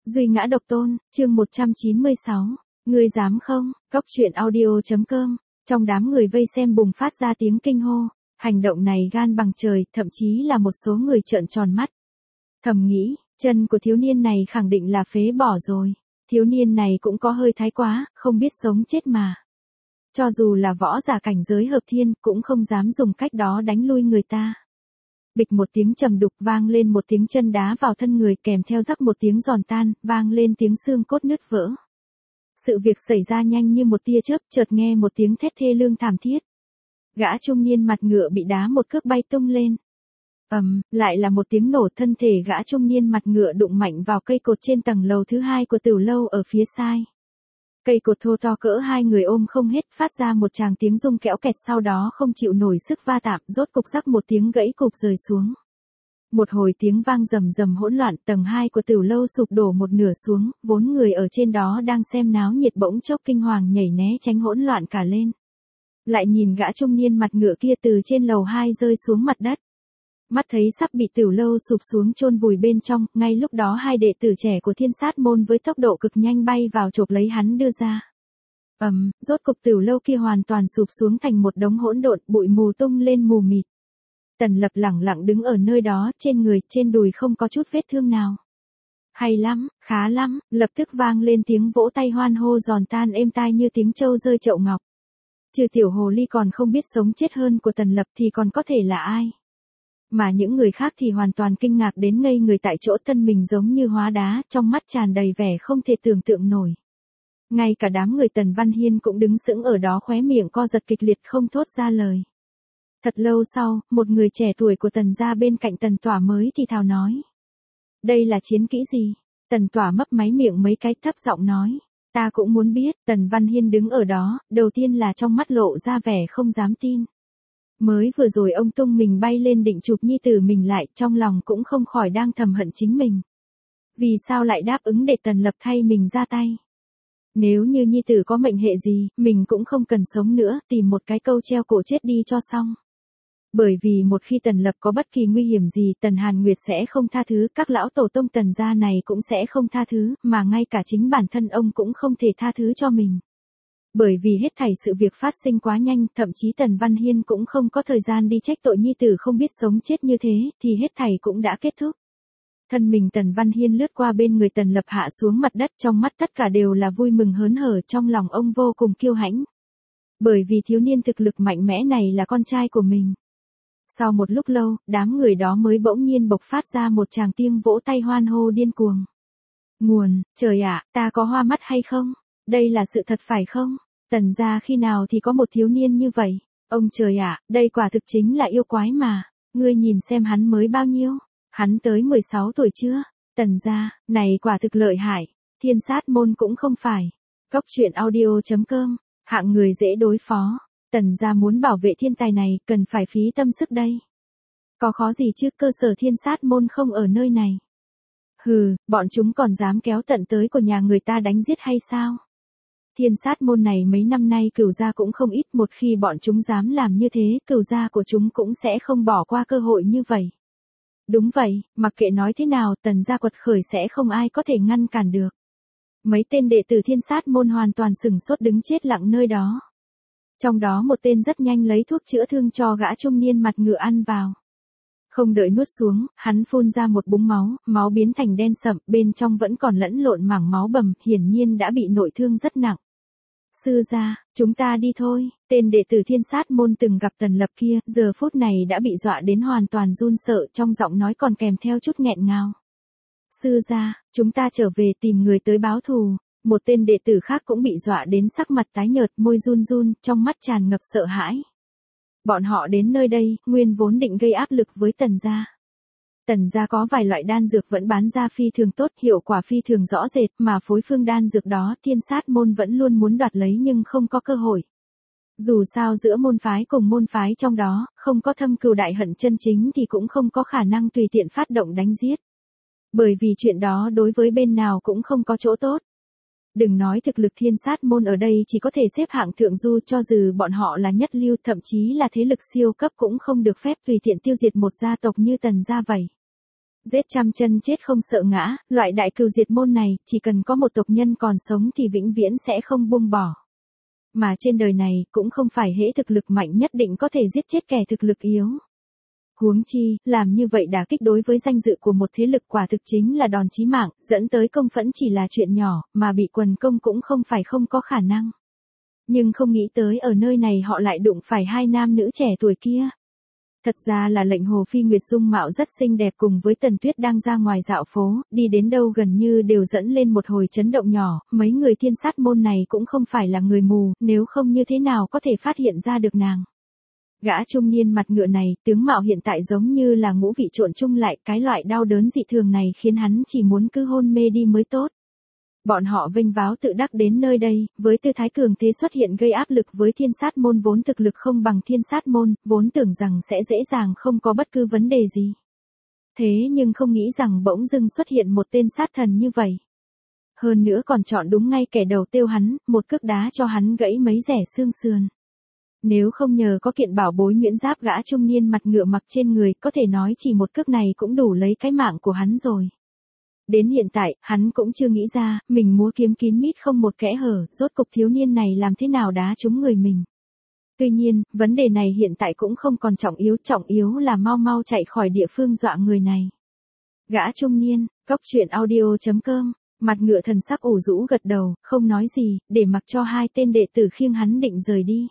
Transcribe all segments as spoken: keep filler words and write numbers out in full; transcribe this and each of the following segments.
Duy ngã độc tôn, chương một trăm chín mươi sáu. Ngươi dám không? Cóc truyện audio.com. Trong đám người vây xem bùng phát ra tiếng kinh hô. Hành động này gan bằng trời, thậm chí là một số người trợn tròn mắt. Thầm nghĩ, chân của thiếu niên này khẳng định là phế bỏ rồi. Thiếu niên này cũng có hơi thái quá, không biết sống chết mà. Cho dù là võ giả cảnh giới hợp thiên, cũng không dám dùng cách đó đánh lui người ta. Bịch một tiếng trầm đục, vang lên một tiếng chân đá vào thân người, kèm theo rắc một tiếng giòn tan, vang lên tiếng xương cốt nứt vỡ. Sự việc xảy ra nhanh như một tia chớp, chợt nghe một tiếng thét thê lương thảm thiết. Gã trung niên mặt ngựa bị đá một cước bay tung lên. Ầm, lại là một tiếng nổ, thân thể gã trung niên mặt ngựa đụng mạnh vào cây cột trên tầng lầu thứ hai của tiểu lâu ở phía sai. Cây cột thô to cỡ hai người ôm không hết, phát ra một tràng tiếng rung kẽo kẹt, sau đó không chịu nổi sức va tạm, rốt cục rắc một tiếng gãy cục rơi xuống. Một hồi tiếng vang rầm rầm hỗn loạn, tầng hai của tiểu lâu sụp đổ một nửa xuống, vốn người ở trên đó đang xem náo nhiệt bỗng chốc kinh hoàng nhảy né tránh hỗn loạn cả lên. Lại nhìn gã trung niên mặt ngựa kia từ trên lầu hai rơi xuống mặt đất. Mắt thấy sắp bị tiểu lâu sụp xuống chôn vùi bên trong, ngay lúc đó hai đệ tử trẻ của Thiên Sát môn với tốc độ cực nhanh bay vào chộp lấy hắn đưa ra. Ầm, um, rốt cục tiểu lâu kia hoàn toàn sụp xuống thành một đống hỗn độn, bụi mù tung lên mù mịt. Tần Lập lẳng lặng đứng ở nơi đó, trên người, trên đùi không có chút vết thương nào. Hay lắm, khá lắm, lập tức vang lên tiếng vỗ tay hoan hô giòn tan êm tai như tiếng trâu rơi chậu ngọc. Trừ tiểu hồ ly còn không biết sống chết hơn của Tần Lập thì còn có thể là ai? Mà những người khác thì hoàn toàn kinh ngạc đến ngây người tại chỗ, thân mình giống như hóa đá, trong mắt tràn đầy vẻ không thể tưởng tượng nổi. Ngay cả đám người Tần Văn Hiên cũng đứng sững ở đó, khóe miệng co giật kịch liệt không thốt ra lời. Thật lâu sau, một người trẻ tuổi của Tần gia bên cạnh Tần Tỏa mới thì thào nói. Đây là chiến kỹ gì? Tần Tỏa mấp máy miệng mấy cái, thấp giọng nói. Ta cũng muốn biết. Tần Văn Hiên đứng ở đó, đầu tiên là trong mắt lộ ra vẻ không dám tin. Mới vừa rồi ông tung mình bay lên định chụp nhi tử mình lại, trong lòng cũng không khỏi đang thầm hận chính mình. Vì sao lại đáp ứng để Tần Lập thay mình ra tay? Nếu như nhi tử có mệnh hệ gì, mình cũng không cần sống nữa, tìm một cái câu treo cổ chết đi cho xong. Bởi vì một khi Tần Lập có bất kỳ nguy hiểm gì, Tần Hàn Nguyệt sẽ không tha thứ, các lão tổ tông Tần gia này cũng sẽ không tha thứ, mà ngay cả chính bản thân ông cũng không thể tha thứ cho mình. Bởi vì hết thảy sự việc phát sinh quá nhanh, thậm chí Tần Văn Hiên cũng không có thời gian đi trách tội nhi tử không biết sống chết như thế, thì hết thảy cũng đã kết thúc. Thân mình Tần Văn Hiên lướt qua bên người Tần Lập hạ xuống mặt đất, trong mắt tất cả đều là vui mừng hớn hở, trong lòng ông vô cùng kiêu hãnh. Bởi vì thiếu niên thực lực mạnh mẽ này là con trai của mình. Sau một lúc lâu, đám người đó mới bỗng nhiên bộc phát ra một tràng tiếng vỗ tay hoan hô điên cuồng. Nguồn, trời ạ, ta có hoa mắt hay không? Đây là sự thật phải không? Tần gia khi nào thì có một thiếu niên như vậy? Ông trời ạ, đây quả thực chính là yêu quái mà. Ngươi nhìn xem hắn mới bao nhiêu? Hắn tới mười sáu tuổi chưa? Tần gia, này quả thực lợi hại. Thiên Sát môn cũng không phải. Cóc truyện audio.com, hạng người dễ đối phó. Tần gia muốn bảo vệ thiên tài này, cần phải phí tâm sức đây. Có khó gì chứ, cơ sở Thiên Sát môn không ở nơi này. Hừ, bọn chúng còn dám kéo tận tới của nhà người ta đánh giết hay sao? Thiên Sát môn này mấy năm nay Cửu gia cũng không ít, một khi bọn chúng dám làm như thế, Cửu gia của chúng cũng sẽ không bỏ qua cơ hội như vậy. Đúng vậy, mặc kệ nói thế nào, Tần gia quật khởi sẽ không ai có thể ngăn cản được. Mấy tên đệ tử Thiên Sát môn hoàn toàn sửng sốt đứng chết lặng nơi đó. Trong đó một tên rất nhanh lấy thuốc chữa thương cho gã trung niên mặt ngựa ăn vào. Không đợi nuốt xuống, hắn phun ra một búng máu, máu biến thành đen sậm, bên trong vẫn còn lẫn lộn mảng máu bầm, hiển nhiên đã bị nội thương rất nặng. Sư gia, chúng ta đi thôi. Tên đệ tử Thiên Sát môn từng gặp Tần Lập kia, giờ phút này đã bị dọa đến hoàn toàn run sợ, trong giọng nói còn kèm theo chút nghẹn ngào. Sư gia, chúng ta trở về tìm người tới báo thù. Một tên đệ tử khác cũng bị dọa đến sắc mặt tái nhợt, môi run run, trong mắt tràn ngập sợ hãi. Bọn họ đến nơi đây, nguyên vốn định gây áp lực với Tần gia. Tần gia có vài loại đan dược vẫn bán ra phi thường tốt, hiệu quả phi thường rõ rệt, mà phối phương đan dược đó Thiên Sát môn vẫn luôn muốn đoạt lấy nhưng không có cơ hội. Dù sao giữa môn phái cùng môn phái trong đó, không có thâm cừu đại hận chân chính thì cũng không có khả năng tùy tiện phát động đánh giết. Bởi vì chuyện đó đối với bên nào cũng không có chỗ tốt. Đừng nói thực lực Thiên Sát môn ở đây chỉ có thể xếp hạng thượng du, cho dù bọn họ là nhất lưu, thậm chí là thế lực siêu cấp cũng không được phép tùy tiện tiêu diệt một gia tộc như Tần gia vậy. Giết trăm chân chết không sợ ngã, loại đại cừu diệt môn này, chỉ cần có một tộc nhân còn sống thì vĩnh viễn sẽ không buông bỏ. Mà trên đời này, cũng không phải hễ thực lực mạnh nhất định có thể giết chết kẻ thực lực yếu. Huống chi, làm như vậy đả kích đối với danh dự của một thế lực quả thực chính là đòn chí mạng, dẫn tới công phẫn chỉ là chuyện nhỏ, mà bị quần công cũng không phải không có khả năng. Nhưng không nghĩ tới ở nơi này họ lại đụng phải hai nam nữ trẻ tuổi kia. Thật ra là lệnh Hồ Phi Nguyệt dung mạo rất xinh đẹp cùng với Tần Tuyết đang ra ngoài dạo phố, đi đến đâu gần như đều dẫn lên một hồi chấn động nhỏ, mấy người thiên sát môn này cũng không phải là người mù, nếu không như thế nào có thể phát hiện ra được nàng. Gã trung niên mặt ngựa này, tướng mạo hiện tại giống như là ngũ vị trộn chung lại, cái loại đau đớn dị thường này khiến hắn chỉ muốn cứ hôn mê đi mới tốt. Bọn họ vênh váo tự đắc đến nơi đây, với tư thái cường thế xuất hiện gây áp lực với thiên sát môn vốn thực lực không bằng thiên sát môn, vốn tưởng rằng sẽ dễ dàng không có bất cứ vấn đề gì. Thế nhưng không nghĩ rằng bỗng dưng xuất hiện một tên sát thần như vậy. Hơn nữa còn chọn đúng ngay kẻ đầu tiêu hắn, một cước đá cho hắn gãy mấy rẻ xương sườn. Nếu không nhờ có kiện bảo bối nhuyễn giáp gã trung niên mặt ngựa mặc trên người, có thể nói chỉ một cước này cũng đủ lấy cái mạng của hắn rồi. Đến hiện tại, hắn cũng chưa nghĩ ra, mình múa kiếm kín mít không một kẽ hở, rốt cục thiếu niên này làm thế nào đá trúng người mình. Tuy nhiên, vấn đề này hiện tại cũng không còn trọng yếu, trọng yếu là mau mau chạy khỏi địa phương dọa người này. Gã trung niên, cóc truyện audio chấm com, mặt ngựa thần sắc ủ rũ gật đầu, không nói gì, để mặc cho hai tên đệ tử khiêng hắn định rời đi.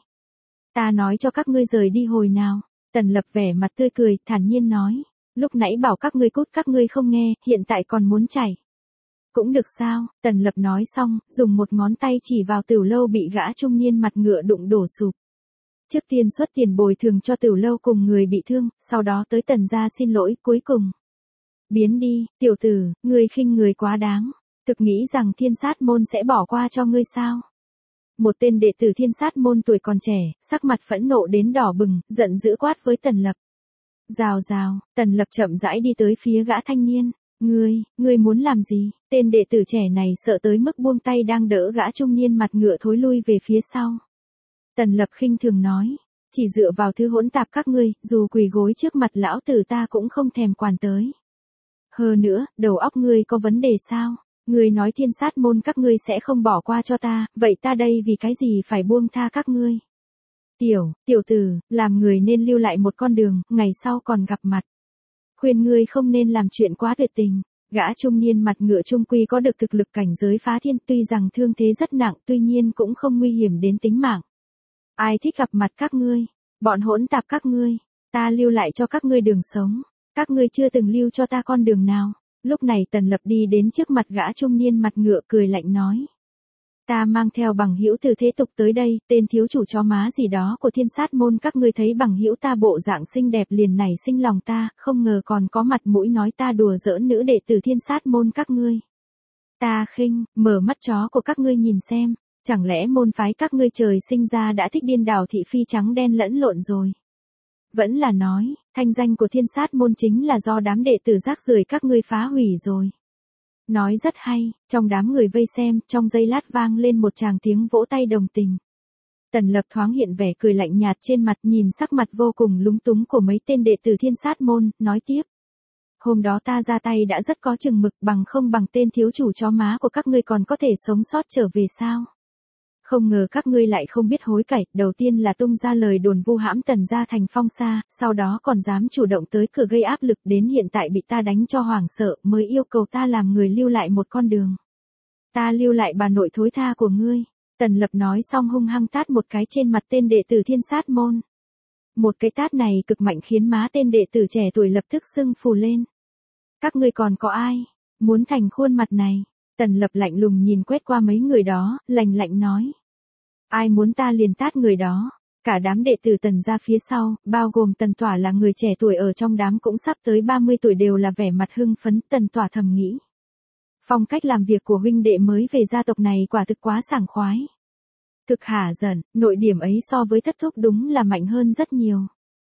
Ta nói cho các ngươi rời đi hồi nào, Tần Lập vẻ mặt tươi cười, thản nhiên nói. Lúc nãy bảo các ngươi cút các ngươi không nghe, hiện tại còn muốn chạy. Cũng được sao, Tần Lập nói xong, dùng một ngón tay chỉ vào Tửu Lâu bị gã trung niên mặt ngựa đụng đổ sụp. Trước tiên xuất tiền bồi thường cho Tửu Lâu cùng người bị thương, sau đó tới Tần gia xin lỗi cuối cùng. Biến đi, tiểu tử, ngươi khinh người quá đáng, thực nghĩ rằng thiên sát môn sẽ bỏ qua cho ngươi sao? Một tên đệ tử thiên sát môn tuổi còn trẻ, sắc mặt phẫn nộ đến đỏ bừng, giận dữ quát với Tần Lập. Rào rào, Tần Lập chậm rãi đi tới phía gã thanh niên. Ngươi, ngươi muốn làm gì? Tên đệ tử trẻ này sợ tới mức buông tay đang đỡ gã trung niên mặt ngựa thối lui về phía sau. Tần Lập khinh thường nói, chỉ dựa vào thứ hỗn tạp các ngươi, dù quỳ gối trước mặt lão tử ta cũng không thèm quản tới. Hơn nữa, đầu óc ngươi có vấn đề sao? Ngươi nói thiên sát môn các ngươi sẽ không bỏ qua cho ta, vậy ta đây vì cái gì phải buông tha các ngươi? Tiểu, tiểu tử, làm người nên lưu lại một con đường, ngày sau còn gặp mặt. Khuyên ngươi không nên làm chuyện quá tuyệt tình. Gã trung niên mặt ngựa trung quy có được thực lực cảnh giới phá thiên, tuy rằng thương thế rất nặng, tuy nhiên cũng không nguy hiểm đến tính mạng. Ai thích gặp mặt các ngươi? Bọn hỗn tạp các ngươi, ta lưu lại cho các ngươi đường sống, các ngươi chưa từng lưu cho ta con đường nào. Lúc này Tần Lập đi đến trước mặt gã trung niên mặt ngựa cười lạnh nói. Ta mang theo bằng hữu từ thế tục tới đây, tên thiếu chủ chó má gì đó của thiên sát môn các ngươi thấy bằng hữu ta bộ dạng xinh đẹp liền nảy sinh lòng ta, không ngờ còn có mặt mũi nói ta đùa giỡn nữ đệ tử thiên sát môn các ngươi. Ta khinh, mở mắt chó của các ngươi nhìn xem, chẳng lẽ môn phái các ngươi trời sinh ra đã thích điên đảo thị phi trắng đen lẫn lộn rồi. Vẫn là nói, thanh danh của thiên sát môn chính là do đám đệ tử rác rưởi các ngươi phá hủy rồi. Nói rất hay, trong đám người vây xem, trong giây lát vang lên một tràng tiếng vỗ tay đồng tình. Tần Lập thoáng hiện vẻ cười lạnh nhạt trên mặt, nhìn sắc mặt vô cùng lúng túng của mấy tên đệ tử thiên sát môn, nói tiếp. Hôm đó ta ra tay đã rất có chừng mực, bằng không bằng tên thiếu chủ chó má của các ngươi còn có thể sống sót trở về sao? Không ngờ các ngươi lại không biết hối cải, đầu tiên là tung ra lời đồn vu hãm Tần gia thành phong sa, sau đó còn dám chủ động tới cửa gây áp lực, đến hiện tại bị ta đánh cho hoảng sợ, mới yêu cầu ta làm người lưu lại một con đường. Ta lưu lại bà nội thối tha của ngươi. Tần Lập nói xong hung hăng tát một cái trên mặt tên đệ tử thiên sát môn. Một cái tát này cực mạnh khiến má tên đệ tử trẻ tuổi lập tức sưng phù lên. Các ngươi còn có ai muốn thành khuôn mặt này? Tần Lập lạnh lùng nhìn quét qua mấy người đó, lạnh lạnh nói. Ai muốn ta liền tát người đó. Cả đám đệ tử Tần ra phía sau, bao gồm Tần Tỏa là người trẻ tuổi ở trong đám cũng sắp tới ba mươi tuổi đều là vẻ mặt hưng phấn. Tần Tỏa thầm nghĩ. Phong cách làm việc của huynh đệ mới về gia tộc này quả thực quá sảng khoái. Thực hả giận, nội điểm ấy so với thất thúc đúng là mạnh hơn rất nhiều.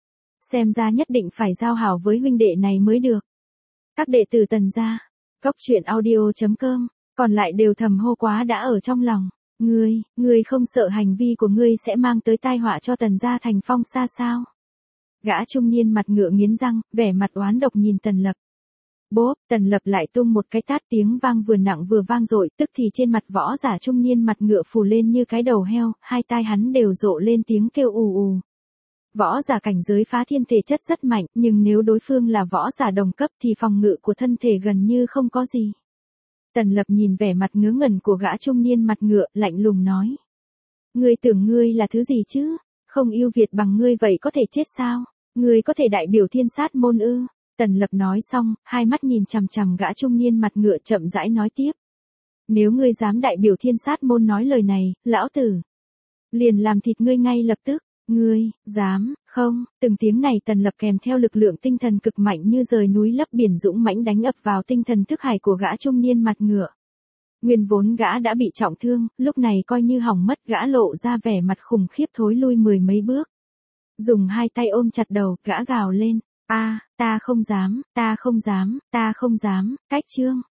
Xem ra nhất định phải giao hảo với huynh đệ này mới được. Các đệ tử Tần gia, cóc truyện audio chấm com, còn lại đều thầm hô quá đã ở trong lòng. Ngươi, ngươi không sợ hành vi của ngươi sẽ mang tới tai họa cho Tần gia thành phong sa sao? Gã trung niên mặt ngựa nghiến răng, vẻ mặt oán độc nhìn Tần Lập. Bốp, Tần Lập lại tung một cái tát, tiếng vang vừa nặng vừa vang dội, tức thì trên mặt võ giả trung niên mặt ngựa phù lên như cái đầu heo, hai tai hắn đều rộ lên tiếng kêu ù ù. Võ giả cảnh giới phá thiên thể chất rất mạnh, nhưng nếu đối phương là võ giả đồng cấp thì phòng ngự của thân thể gần như không có gì. Tần Lập nhìn vẻ mặt ngớ ngẩn của gã trung niên mặt ngựa, lạnh lùng nói. Ngươi tưởng ngươi là thứ gì chứ? Không ưu việt bằng ngươi vậy có thể chết sao? Ngươi có thể đại biểu thiên sát môn ư? Tần Lập nói xong, hai mắt nhìn chằm chằm gã trung niên mặt ngựa chậm rãi nói tiếp. Nếu ngươi dám đại biểu thiên sát môn nói lời này, lão tử liền làm thịt ngươi ngay lập tức. Ngươi, dám, không, từng tiếng này Tần Lập kèm theo lực lượng tinh thần cực mạnh như rời núi lấp biển dũng mãnh đánh ập vào tinh thần thức hải của gã trung niên mặt ngựa. Nguyên vốn gã đã bị trọng thương, lúc này coi như hỏng mất, gã lộ ra vẻ mặt khủng khiếp thối lui mười mấy bước. Dùng hai tay ôm chặt đầu, gã gào lên, a, ta không dám, ta không dám, ta không dám, cách chương.